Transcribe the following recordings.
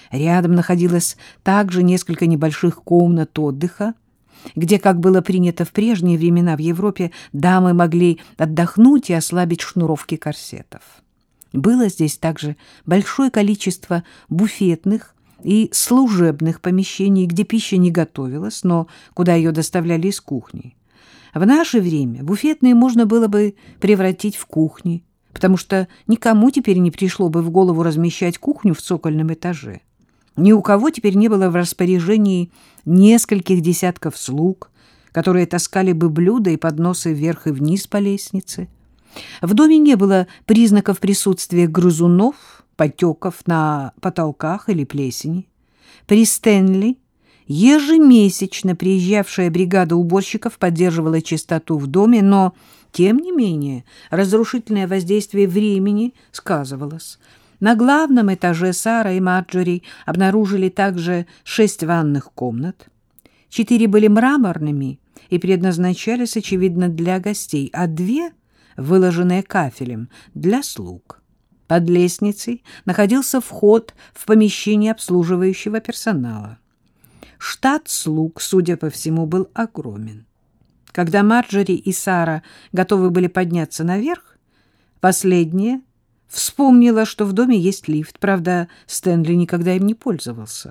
Рядом находилось также несколько небольших комнат отдыха, где, как было принято в прежние времена в Европе, дамы могли отдохнуть и ослабить шнуровки корсетов. Было здесь также большое количество буфетных и служебных помещений, где пища не готовилась, но куда ее доставляли из кухни. В наше время буфетные можно было бы превратить в кухни, потому что никому теперь не пришло бы в голову размещать кухню в цокольном этаже. Ни у кого теперь не было в распоряжении нескольких десятков слуг, которые таскали бы блюда и подносы вверх и вниз по лестнице. В доме не было признаков присутствия грызунов, потеков на потолках или плесени. При Стэнли ежемесячно приезжавшая бригада уборщиков поддерживала чистоту в доме, но, тем не менее, разрушительное воздействие времени сказывалось. На главном этаже Сара и Марджори обнаружили также 6 ванных комнат. 4 были мраморными и предназначались, очевидно, для гостей, а 2, выложенные кафелем, для слуг. Под лестницей находился вход в помещение обслуживающего персонала. Штат слуг, судя по всему, был огромен. Когда Марджори и Сара готовы были подняться наверх, последняя вспомнила, что в доме есть лифт. Правда, Стэнли никогда им не пользовался.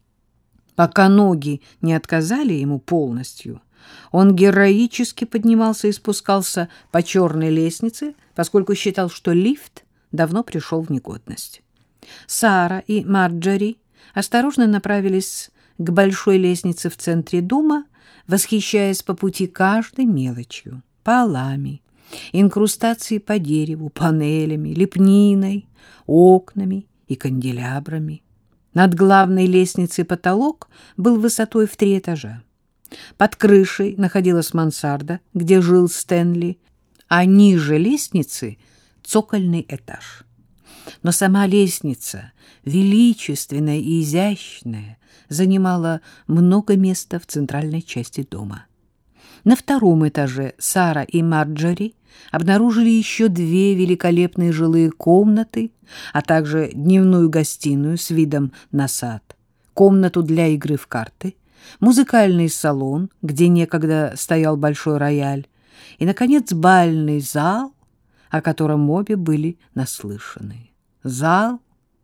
Пока ноги не отказали ему полностью, он героически поднимался и спускался по черной лестнице, поскольку считал, что лифт давно пришел в негодность. Сара и Марджори осторожно направились к большой лестнице в центре дома, восхищаясь по пути каждой мелочью, полами, инкрустацией по дереву, панелями, лепниной, окнами и канделябрами. Над главной лестницей потолок был высотой в 3 этажа. Под крышей находилась мансарда, где жил Стэнли, а ниже лестницы — цокольный этаж. Но сама лестница, величественная и изящная, занимала много места в центральной части дома. На 2-м этаже Сара и Марджори обнаружили еще 2 великолепные жилые комнаты, а также дневную гостиную с видом на сад, комнату для игры в карты, музыкальный салон, где некогда стоял большой рояль, и, наконец, бальный зал, о котором обе были наслышаны. Зал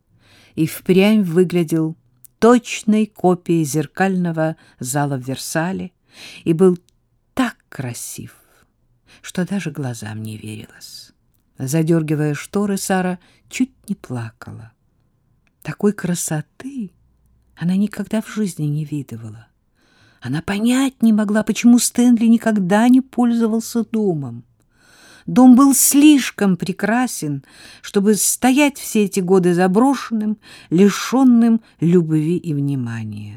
и впрямь выглядел точной копией зеркального зала в Версале и был так красив, что даже глазам не верилось. Задергивая шторы, Сара чуть не плакала. Такой красоты она никогда в жизни не видывала. Она понять не могла, почему Стэнли никогда не пользовался домом. Дом был слишком прекрасен, чтобы стоять все эти годы заброшенным, лишенным любви и внимания.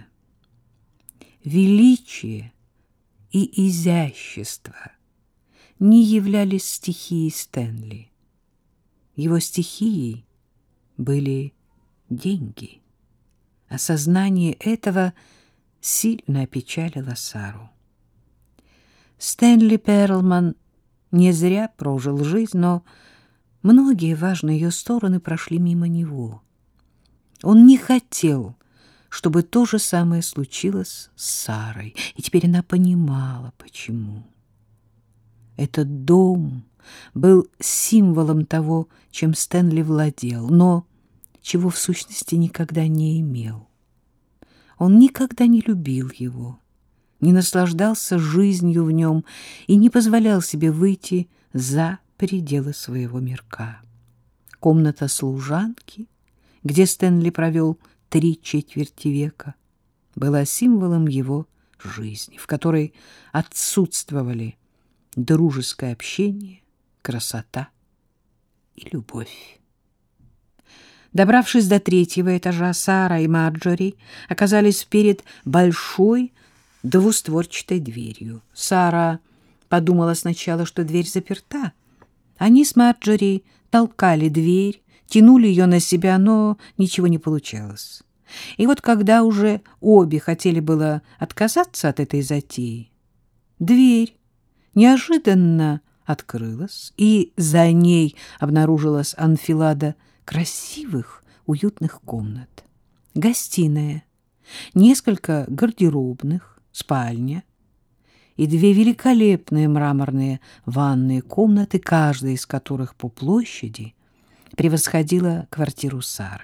Величие и изящество не являлись стихией Стэнли. Его стихией были деньги. Осознание этого сильно опечалило Сару. Стэнли Перлман не зря прожил жизнь, но многие важные ее стороны прошли мимо него. Он не хотел, чтобы то же самое случилось с Сарой, и теперь она понимала, почему. Этот дом был символом того, чем Стэнли владел, но чего в сущности никогда не имел. Он никогда не любил его, не наслаждался жизнью в нем и не позволял себе выйти за пределы своего мирка. Комната служанки, где Стэнли провел 3/4 века, была символом его жизни, в которой отсутствовали дружеское общение, красота и любовь. Добравшись до 3-го этажа, Сара и Марджори оказались перед большой двустворчатой дверью. Сара подумала сначала, что дверь заперта. Они с Марджори толкали дверь, тянули ее на себя, но ничего не получалось. И вот когда уже обе хотели было отказаться от этой затеи, дверь неожиданно открылась, и за ней обнаружилась анфилада красивых, уютных комнат. гостиная, несколько гардеробных, спальня и две великолепные мраморные ванные комнаты, каждая из которых по площади превосходила квартиру Сары.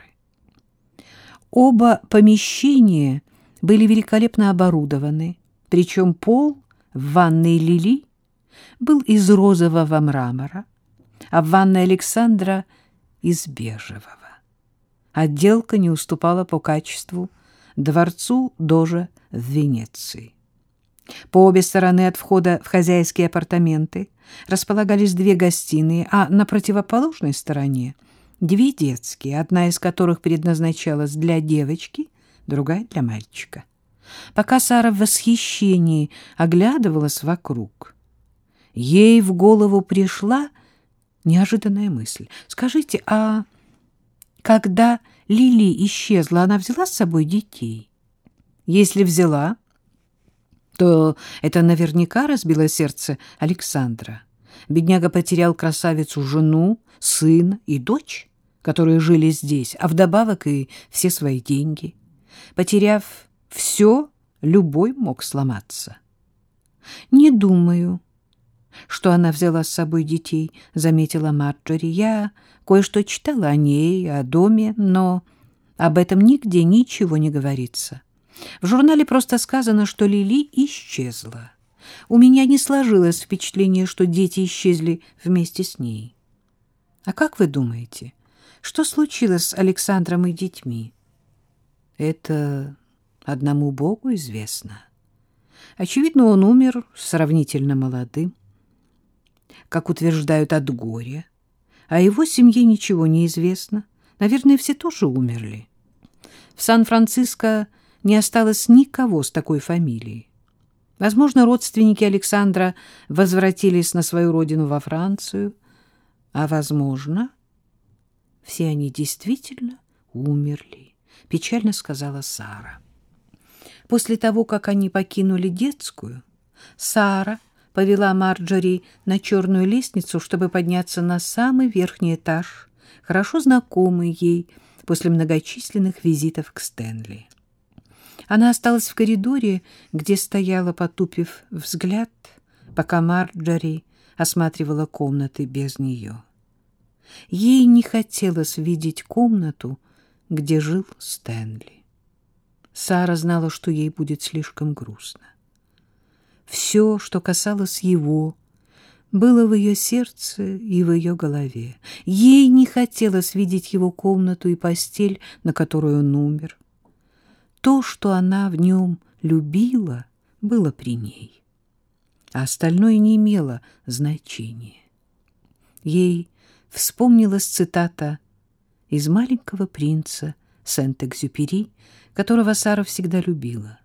Оба помещения были великолепно оборудованы, причем пол в ванной Лили был из розового мрамора, а в ванной Александра — из бежевого. Отделка не уступала по качеству дворцу Дожа в Венеции. По обе стороны от входа в хозяйские апартаменты располагались две гостиные, а на противоположной стороне две детские, одна из которых предназначалась для девочки, другая для мальчика. Пока Сара в восхищении оглядывалась вокруг, ей в голову пришла неожиданная мысль. «Скажите, а когда Лили исчезла, она взяла с собой детей? Если взяла, то это наверняка разбило сердце Александра. Бедняга потерял красавицу жену, сына и дочь, которые жили здесь, а вдобавок и все свои деньги. Потеряв все, любой мог сломаться». «Не думаю, что она взяла с собой детей», — заметила Марджори. «Я кое-что читала о ней, о доме, но об этом нигде ничего не говорится. В журнале просто сказано, что Лили исчезла. У меня не сложилось впечатление, что дети исчезли вместе с ней. А как вы думаете, что случилось с Александром и детьми?» «Это одному Богу известно. Очевидно, он умер сравнительно молодым, как утверждают, от горя. О его семье ничего не известно. Наверное, все тоже умерли. В Сан-Франциско не осталось никого с такой фамилией. Возможно, родственники Александра возвратились на свою родину во Францию, а, возможно, все они действительно умерли», — печально сказала Сара. После того, как они покинули детскую, Сара повела Марджори на черную лестницу, чтобы подняться на самый верхний этаж, хорошо знакомый ей после многочисленных визитов к Стэнли. Она осталась в коридоре, где стояла, потупив взгляд, пока Марджори осматривала комнаты без нее. Ей не хотелось видеть комнату, где жил Стэнли. Сара знала, что ей будет слишком грустно. Все, что касалось его, было в ее сердце и в ее голове. Ей не хотелось видеть его комнату и постель, на которой он умер. То, что она в нем любила, было при ней, а остальное не имело значения. Ей вспомнилась цитата из «Маленького принца» Сент-Экзюпери, которого Сара всегда любила.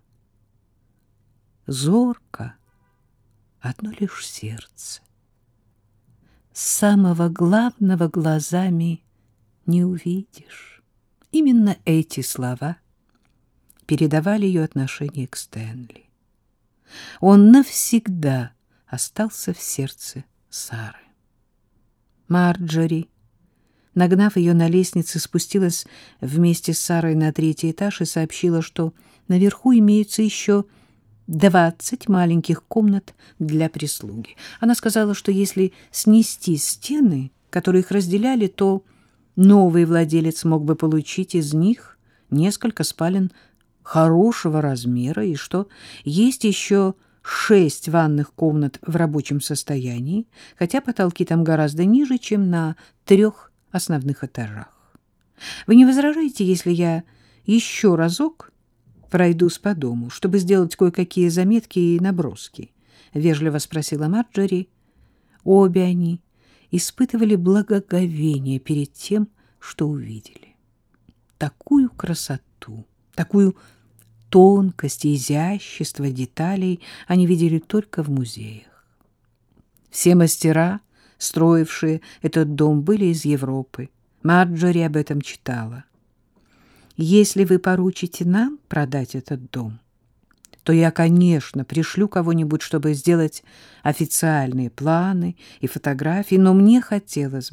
«Зорко одно лишь сердце. Самого главного глазами не увидишь». Именно эти слова передавали ее отношение к Стэнли. Он навсегда остался в сердце Сары. Марджори, нагнав ее на лестнице, спустилась вместе с Сарой на 3-й этаж и сообщила, что наверху имеются еще 20 маленьких комнат для прислуги. Она сказала, что если снести стены, которые их разделяли, то новый владелец мог бы получить из них несколько спален хорошего размера, и что есть еще 6 ванных комнат в рабочем состоянии, хотя потолки там гораздо ниже, чем на 3 основных этажах. «Вы не возражаете, если я еще разок пройдусь по дому, чтобы сделать кое-какие заметки и наброски?» — вежливо спросила Марджори. Обе они испытывали благоговение перед тем, что увидели. Такую красоту, такую тонкость и изящество деталей они видели только в музеях. Все мастера, строившие этот дом, были из Европы. Марджори об этом читала. «Если вы поручите нам продать этот дом, то я, конечно, пришлю кого-нибудь, чтобы сделать официальные планы и фотографии, но мне хотелось бы,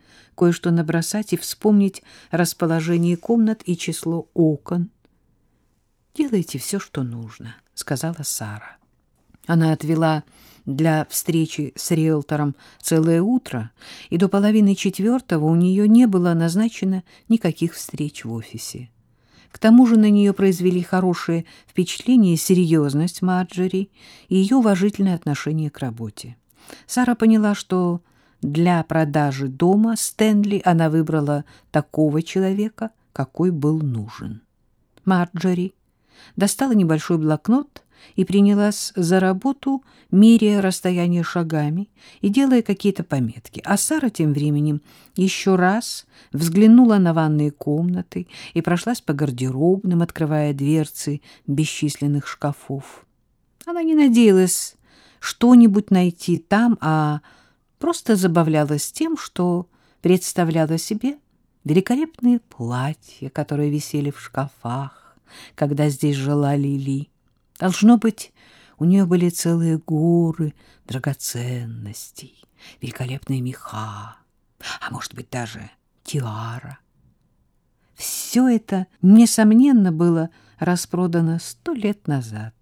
кое-что набросать и вспомнить расположение комнат и число окон. «Делайте все, что нужно», — сказала Сара. Она отвела для встречи с риэлтором целое утро, и до 3:30 у нее не было назначено никаких встреч в офисе. К тому же на нее произвели хорошее впечатление серьезность Марджери и ее уважительное отношение к работе. Сара поняла, что для продажи дома Стэнли она выбрала такого человека, какой был нужен. Марджери достала небольшой блокнот и принялась за работу, меряя расстояние шагами и делая какие-то пометки. А Сара тем временем еще раз взглянула на ванные комнаты и прошлась по гардеробным, открывая дверцы бесчисленных шкафов. Она не надеялась что-нибудь найти там, а просто забавлялась тем, что представляла себе великолепные платья, которые висели в шкафах, когда здесь жила Лили. Должно быть, у нее были целые горы драгоценностей, великолепные меха, а может быть даже тиара. Все это, несомненно, было распродано 100 лет назад.